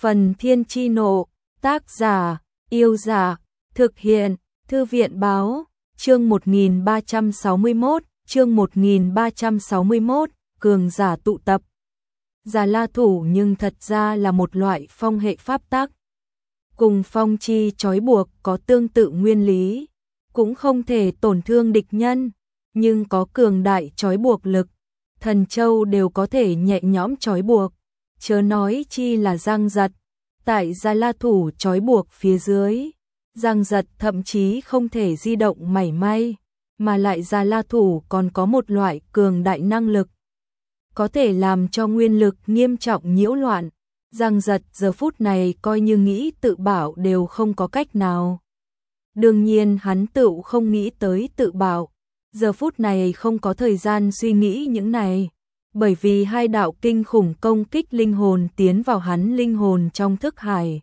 Phần Thiên Chi Nộ, tác giả, Yêu Giả, thực hiện, Thư viện Báo, chương 1361, cường giả tụ tập. Già La Thủ nhưng thật ra là một loại phong hệ pháp tắc. Cùng phong chi trói buộc có tương tự nguyên lý, cũng không thể tổn thương địch nhân, nhưng có cường đại trói buộc lực. Thần châu đều có thể nhẹ nhõm trói buộc, chớ nói chi là Giang Giật. Tại Già La Thủ trói buộc phía dưới, Giang Giật thậm chí không thể di động mảy may, mà lại Già La Thủ còn có một loại cường đại năng lực, có thể làm cho nguyên lực nghiêm trọng nhiễu loạn. Giang Giật giờ phút này coi như nghĩ tự bảo đều không có cách nào. Đương nhiên hắn tự không nghĩ tới tự bảo, giờ phút này không có thời gian suy nghĩ những này, bởi vì hai đạo kinh khủng công kích linh hồn tiến vào hắn linh hồn trong thức hải.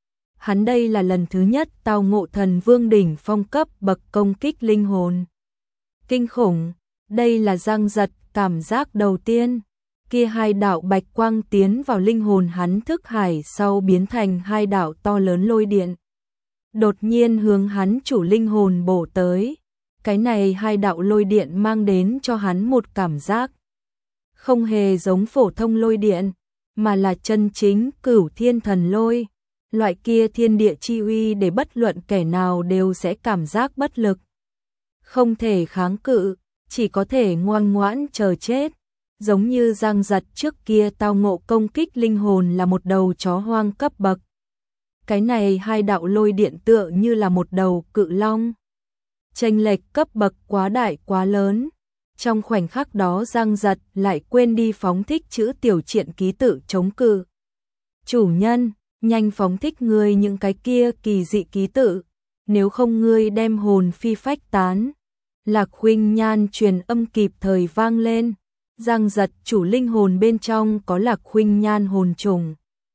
Hắn đây là lần thứ nhất tao ngộ thần vương đỉnh phong cấp bậc công kích linh hồn. Kinh khủng, đây là Giang Giật cảm giác đầu tiên. Kia hai đạo bạch quang tiến vào linh hồn hắn thức hải sau biến thành hai đạo to lớn lôi điện, đột nhiên hướng hắn chủ linh hồn bổ tới. Cái này hai đạo lôi điện mang đến cho hắn một cảm giác không hề giống phổ thông lôi điện, mà là chân chính Cửu Thiên Thần Lôi. Loại kia thiên địa chi uy để bất luận kẻ nào đều sẽ cảm giác bất lực, không thể kháng cự, chỉ có thể ngoan ngoãn chờ chết. Giống như Giang Giật trước kia tao ngộ công kích linh hồn là một đầu chó hoang cấp bậc. Cái này hai đạo lôi điện tựa như là một đầu cự long. Chênh lệch cấp bậc quá đại quá lớn. Trong khoảnh khắc đó Giang Giật lại quên đi phóng thích chữ tiểu triện ký tự chống cự. Chủ nhân, nhanh phóng thích ngươi những cái kia kỳ dị ký tự, nếu không ngươi đem hồn phi phách tán. Lạc Khuynh Nhan truyền âm kịp thời vang lên. Giang Giật chủ linh hồn bên trong có Lạc Khuynh Nhan hồn trùng.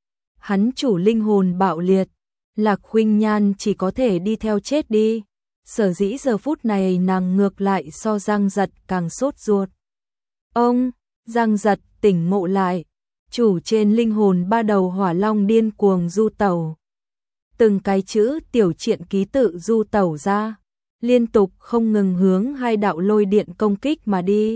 Hắn chủ linh hồn bạo liệt, Lạc Khuynh Nhan chỉ có thể đi theo chết đi. Sở dĩ giờ phút này nàng ngược lại so Giang Giật càng sốt ruột. Ông, Giang Giật tỉnh ngộ lại, chủ trên linh hồn ba đầu hỏa long điên cuồng du tẩu. Từng cái chữ tiểu triện ký tự du tẩu ra, liên tục không ngừng hướng hai đạo lôi điện công kích mà đi.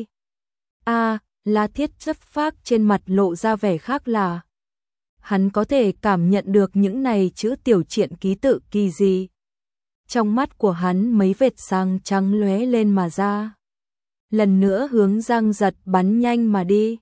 La Thiết chất phác trên mặt lộ ra vẻ khác lạ. Hắn có thể cảm nhận được những này chữ tiểu triện ký tự kỳ dị. Trong mắt của hắn mấy vệt sáng trắng lóe lên mà ra. Lần nữa hướng Giang Giật bắn nhanh mà đi.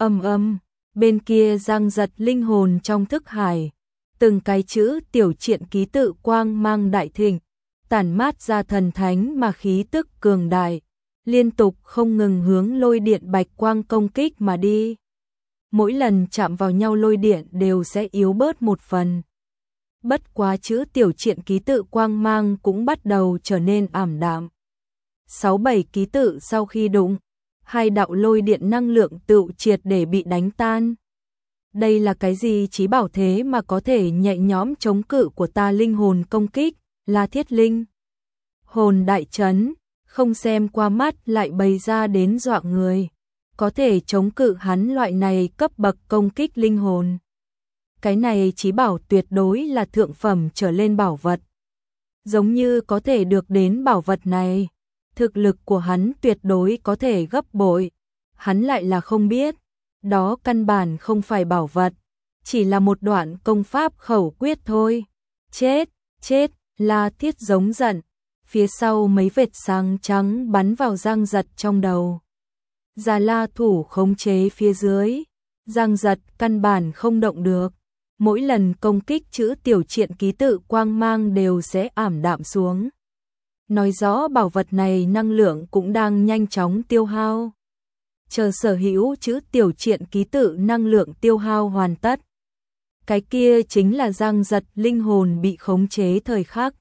Bên kia Giang Giật linh hồn trong thức hải. Từng cái chữ tiểu triện ký tự quang mang đại thịnh, tản mát ra thần thánh mà khí tức cường đại, liên tục không ngừng hướng lôi điện bạch quang công kích mà đi. Mỗi lần chạm vào nhau lôi điện đều sẽ yếu bớt một phần. Bất quá chữ tiểu triện ký tự quang mang cũng bắt đầu trở nên ảm đạm. 6-7 ký tự sau khi đụng, hai đạo lôi điện năng lượng tự triệt để bị đánh tan. Đây là cái gì chí bảo thế mà có thể nhẹ nhõm chống cự của ta linh hồn công kích, La Thiết linh hồn đại chấn, không xem qua mắt lại bày ra đến dọa người, có thể chống cự hắn loại này cấp bậc công kích linh hồn. Cái này chí bảo tuyệt đối là thượng phẩm trở lên bảo vật. Giống như có thể được đến bảo vật này, thực lực của hắn tuyệt đối có thể gấp bội. Hắn lại là không biết, đó căn bản không phải bảo vật, chỉ là một đoạn công pháp khẩu quyết thôi. Chết, La Thiết giống giận. Phía sau mấy vệt sáng trắng bắn vào Giang Giật trong đầu. Già La Thủ khống chế phía dưới, Giang Giật căn bản không động được. Mỗi lần công kích chữ tiểu triện ký tự quang mang đều sẽ ảm đạm xuống. Nói rõ bảo vật này năng lượng cũng đang nhanh chóng tiêu hao. Chờ sở hữu chữ tiểu triện ký tự năng lượng tiêu hao hoàn tất. Cái kia chính là Giang Giật linh hồn bị khống chế thời khắc.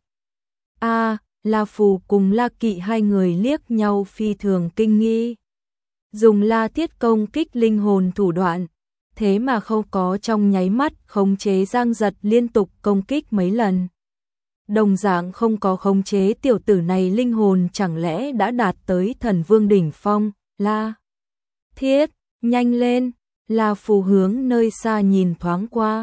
La Phù cùng La Kỵ hai người liếc nhau phi thường kinh nghi. Dùng La Thiết công kích linh hồn thủ đoạn, thế mà không có trong nháy mắt khống chế Giang Giật liên tục công kích mấy lần. Đồng dạng không có khống chế tiểu tử này linh hồn chẳng lẽ đã đạt tới thần vương đỉnh phong. La Thiết, nhanh lên. La Phù hướng nơi xa nhìn thoáng qua,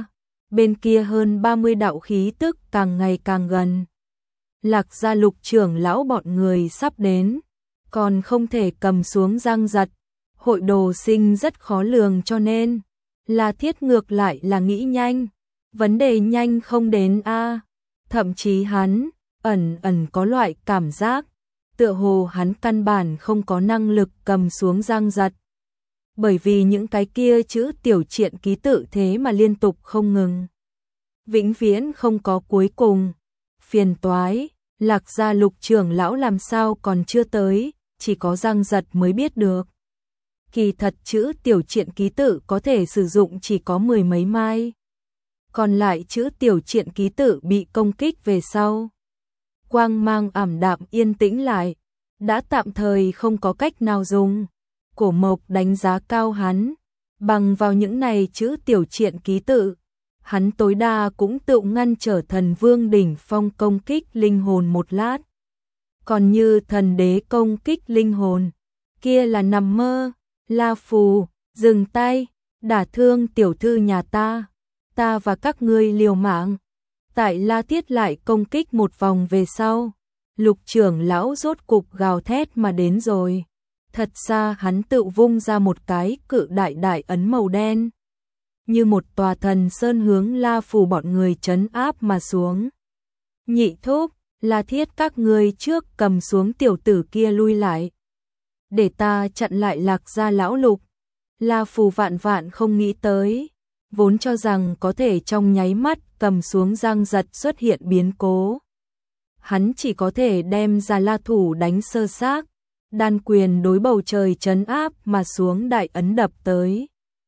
bên kia hơn 30 đạo khí tức càng ngày càng gần. Lạc gia Lục trưởng lão bọn người sắp đến, còn không thể cầm xuống Giang Giật. Hội đồ sinh rất khó lường cho nên, La Thiết ngược lại là nghĩ nhanh, vấn đề nhanh không đến a. Thậm chí hắn ẩn ẩn có loại cảm giác, tựa hồ hắn căn bản không có năng lực cầm xuống Giang Giật. Bởi vì những cái kia chữ tiểu triện ký tự thế mà liên tục không ngừng. Vĩnh viễn không có cuối cùng. Phiền toái, Lạc gia Lục trưởng lão làm sao còn chưa tới, chỉ có Giang Giật mới biết được. Kỳ thật chữ tiểu triện ký tự có thể sử dụng chỉ có 10 mấy mai. Còn lại chữ tiểu triện ký tự bị công kích về sau. Quang mang ảm đạm yên tĩnh lại, đã tạm thời không có cách nào dùng. Cổ Mộc đánh giá cao hắn, bằng vào những này chữ tiểu triện ký tự, hắn tối đa cũng tự ngăn trở Thần Vương đỉnh phong công kích linh hồn một lát. Còn như thần đế công kích linh hồn, kia là nằm mơ. La Phù, dừng tay, đả thương tiểu thư nhà ta và các ngươi liều mạng. Tại La Thiết lại công kích một vòng về sau, Lục trưởng lão rốt cục gào thét mà đến rồi. Thật ra hắn tự vung ra một cái cự đại ấn màu đen, như một tòa thần sơn hướng La Phù bọn người trấn áp mà xuống. Nhị thúc, La Thiết các ngươi trước cầm xuống tiểu tử kia lui lại, để ta chặn lại Lạc gia lão Lục. La Phù vạn vạn không nghĩ tới, vốn cho rằng có thể trong nháy mắt cầm xuống Giang Giật xuất hiện biến cố. Hắn chỉ có thể đem ra La thủ đánh sơ xác, đan quyền đối bầu trời trấn áp mà xuống đại ấn đập tới.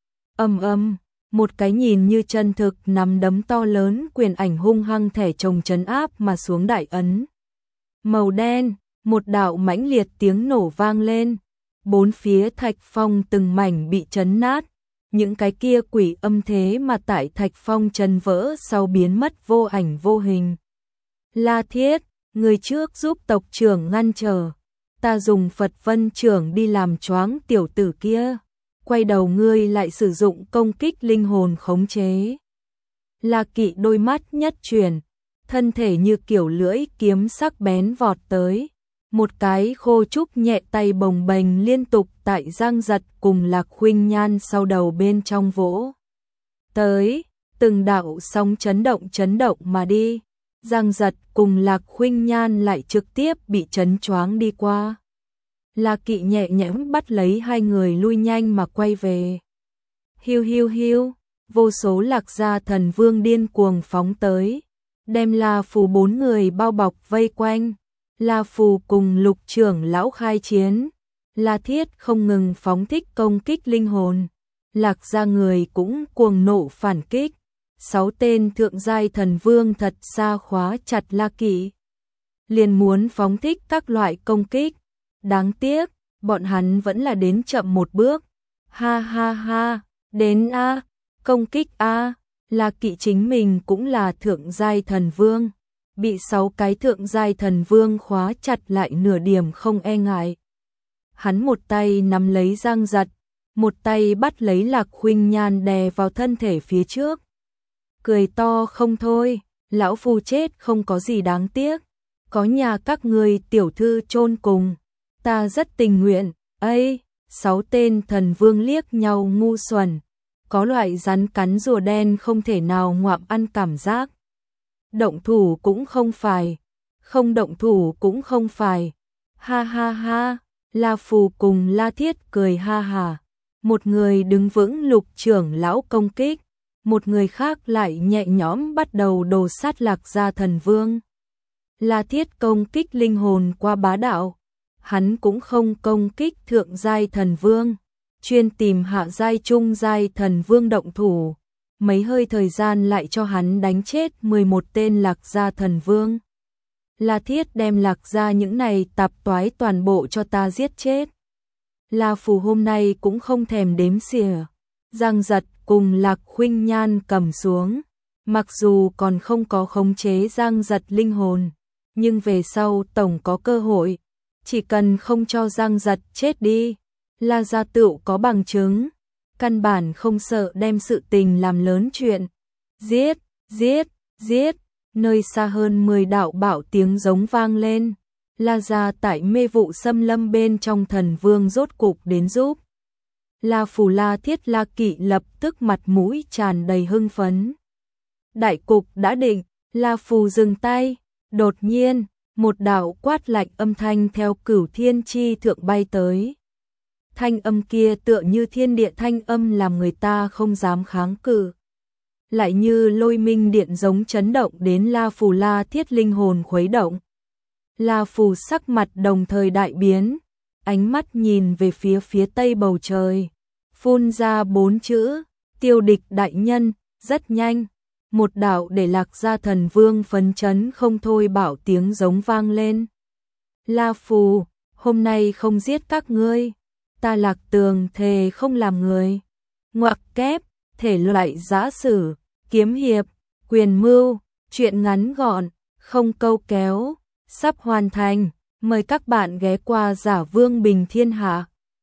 Âm, một cái nhìn như chân thực nắm đấm to lớn quyền ảnh hung hăng thể chồng trấn áp mà xuống đại ấn. Màu đen, một đạo mãnh liệt tiếng nổ vang lên, bốn phía thạch phong từng mảnh bị chấn nát, những cái kia quỷ âm thế mà tại thạch phong chấn vỡ sau biến mất vô ảnh vô hình. La Thiết, người trước giúp tộc trưởng ngăn trở, ta dùng Phật Vân trưởng đi làm choáng tiểu tử kia, quay đầu ngươi lại sử dụng công kích linh hồn khống chế. La Kỵ đôi mắt nhất chuyển, thân thể như kiểu lưỡi kiếm sắc bén vọt tới, một cái khô trúc nhẹ tay bồng bềnh liên tục tại Giang Giật cùng Lạc Khuynh Nhan sau đầu bên trong vỗ tới, từng đạo sóng chấn động mà đi. Giang Giật cùng Lạc Khuynh Nhan lại trực tiếp bị chấn choáng đi qua. La Kỵ nhẹ nhõm bắt lấy hai người lui nhanh mà quay về. Hiu, vô số Lạc gia thần vương điên cuồng phóng tới, đem La Phù bốn người bao bọc vây quanh. La Phù cùng Lục trưởng lão khai chiến, La Thiết không ngừng phóng thích công kích linh hồn, Lạc gia người cũng cuồng nộ phản kích. 6 tên thượng giai thần vương thật xa khóa chặt La Kỵ, liền muốn phóng thích các loại công kích. Đáng tiếc, bọn hắn vẫn là đến chậm một bước. Ha, đến a, công kích a. La Kỵ chính mình cũng là thượng giai thần vương, bị 6 cái thượng giai thần vương khóa chặt lại nửa điểm không e ngại. Hắn một tay nắm lấy Giang Giật, một tay bắt lấy Lạc Khuynh Nhan đè vào thân thể phía trước. Cười to không thôi, lão phu chết không có gì đáng tiếc, có nhà các ngươi tiểu thư chôn cùng, ta rất tình nguyện. Ấy, 6 tên thần vương liếc nhau ngu xuẩn, có loại rắn cắn rùa đen không thể nào ngoạm ăn cảm giác. Động thủ cũng không phải, không động thủ cũng không phải. Ha, La Phù cùng La Thiết cười ha hả, một người đứng vững Lục trưởng lão công kích, một người khác lại nhẹ nhõm bắt đầu đồ sát Lạc gia thần vương. La Thiết công kích linh hồn qua bá đạo, hắn cũng không công kích thượng giai thần vương, chuyên tìm hạ giai trung giai thần vương động thủ. Mấy hơi thời gian lại cho hắn đánh chết 11 tên Lạc gia thần vương. La Thiết đem Lạc gia những này tạp toái toàn bộ cho ta giết chết. La Phù hôm nay cũng không thèm đếm xỉa. Giang Giật cùng Lạc Khuynh Nhan cầm xuống, mặc dù còn không có khống chế Giang Giật linh hồn, nhưng về sau tổng có cơ hội, chỉ cần không cho Giang Giật chết đi, La gia tựu có bằng chứng, căn bản không sợ đem sự tình làm lớn chuyện. Giết, giết, giết, nơi xa hơn 10 đạo bạo tiếng giống vang lên. La gia tại mê vụ xâm lâm bên trong Thần Vương rốt cục đến giúp. La Phù La Thiết La Kỵ lập tức mặt mũi tràn đầy hưng phấn. Đại cục đã định, La Phù dừng tay, đột nhiên, một đạo quát lạnh âm thanh theo Cửu Thiên Chi thượng bay tới. Thanh âm kia tựa như thiên địa thanh âm làm người ta không dám kháng cự. Lại như lôi minh điện giống chấn động đến La Phù La Thiết linh hồn khuấy động. La Phù sắc mặt đồng thời đại biến, ánh mắt nhìn về phía tây bầu trời, phun ra 4 chữ, tiêu địch đại nhân. Rất nhanh, một đạo để Lạc Gia Thần Vương phấn chấn không thôi bảo tiếng giống vang lên. La Phù, hôm nay không giết các ngươi, ta Lạc Tường thề không làm người. Ngoặc kép, thể loại giã sử, kiếm hiệp, quyền mưu, truyện ngắn gọn, không câu kéo, sắp hoàn thành. Mời các bạn ghé qua Giả Vương Bình Thiên Hạ.